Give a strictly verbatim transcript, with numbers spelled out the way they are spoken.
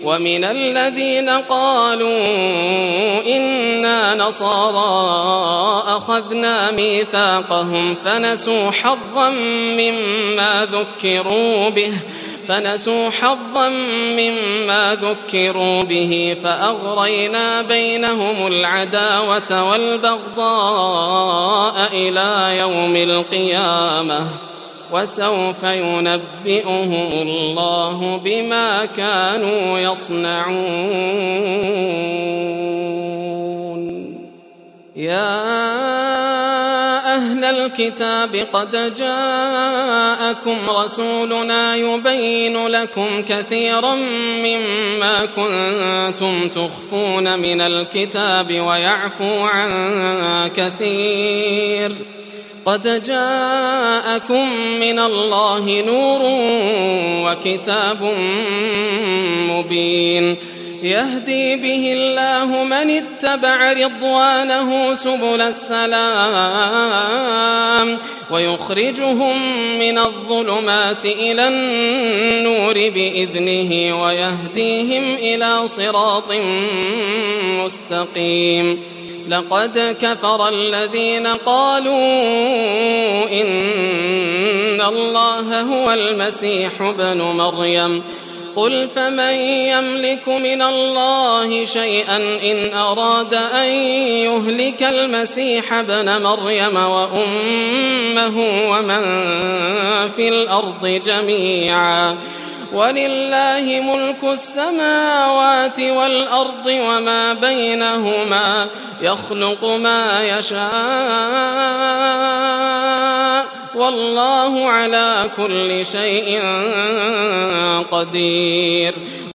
ومن الذين قالوا إنا نصارى أخذنا ميثاقهم فنسوا حظا مما ذكروا به فنسوا حظا مما ذكروا به فأغرينا بينهم العداوة والبغضاء إلى يوم القيامة وسوف ينبئهم الله بما كانوا يصنعون. يا أهل الكتاب قد جاءكم رسولنا يبين لكم كثيرا مما كنتم تخفون من الكتاب ويعفو عن كثير. قد جاءكم من الله نور وكتاب مبين يهدي به الله من اتبع رضوانه سبل السلام ويخرجهم من الظلمات إلى النور بإذنه ويهديهم إلى صراط مستقيم. لقد كفر الذين قالوا إن الله هو المسيح ابن مريم قل فمن يملك من الله شيئا إن أراد أن يهلك المسيح ابن مريم وأمه ومن في الأرض جميعا ولله ملك السماوات والأرض وما بينهما يخلق ما يشاء والله على كل شيء قدير.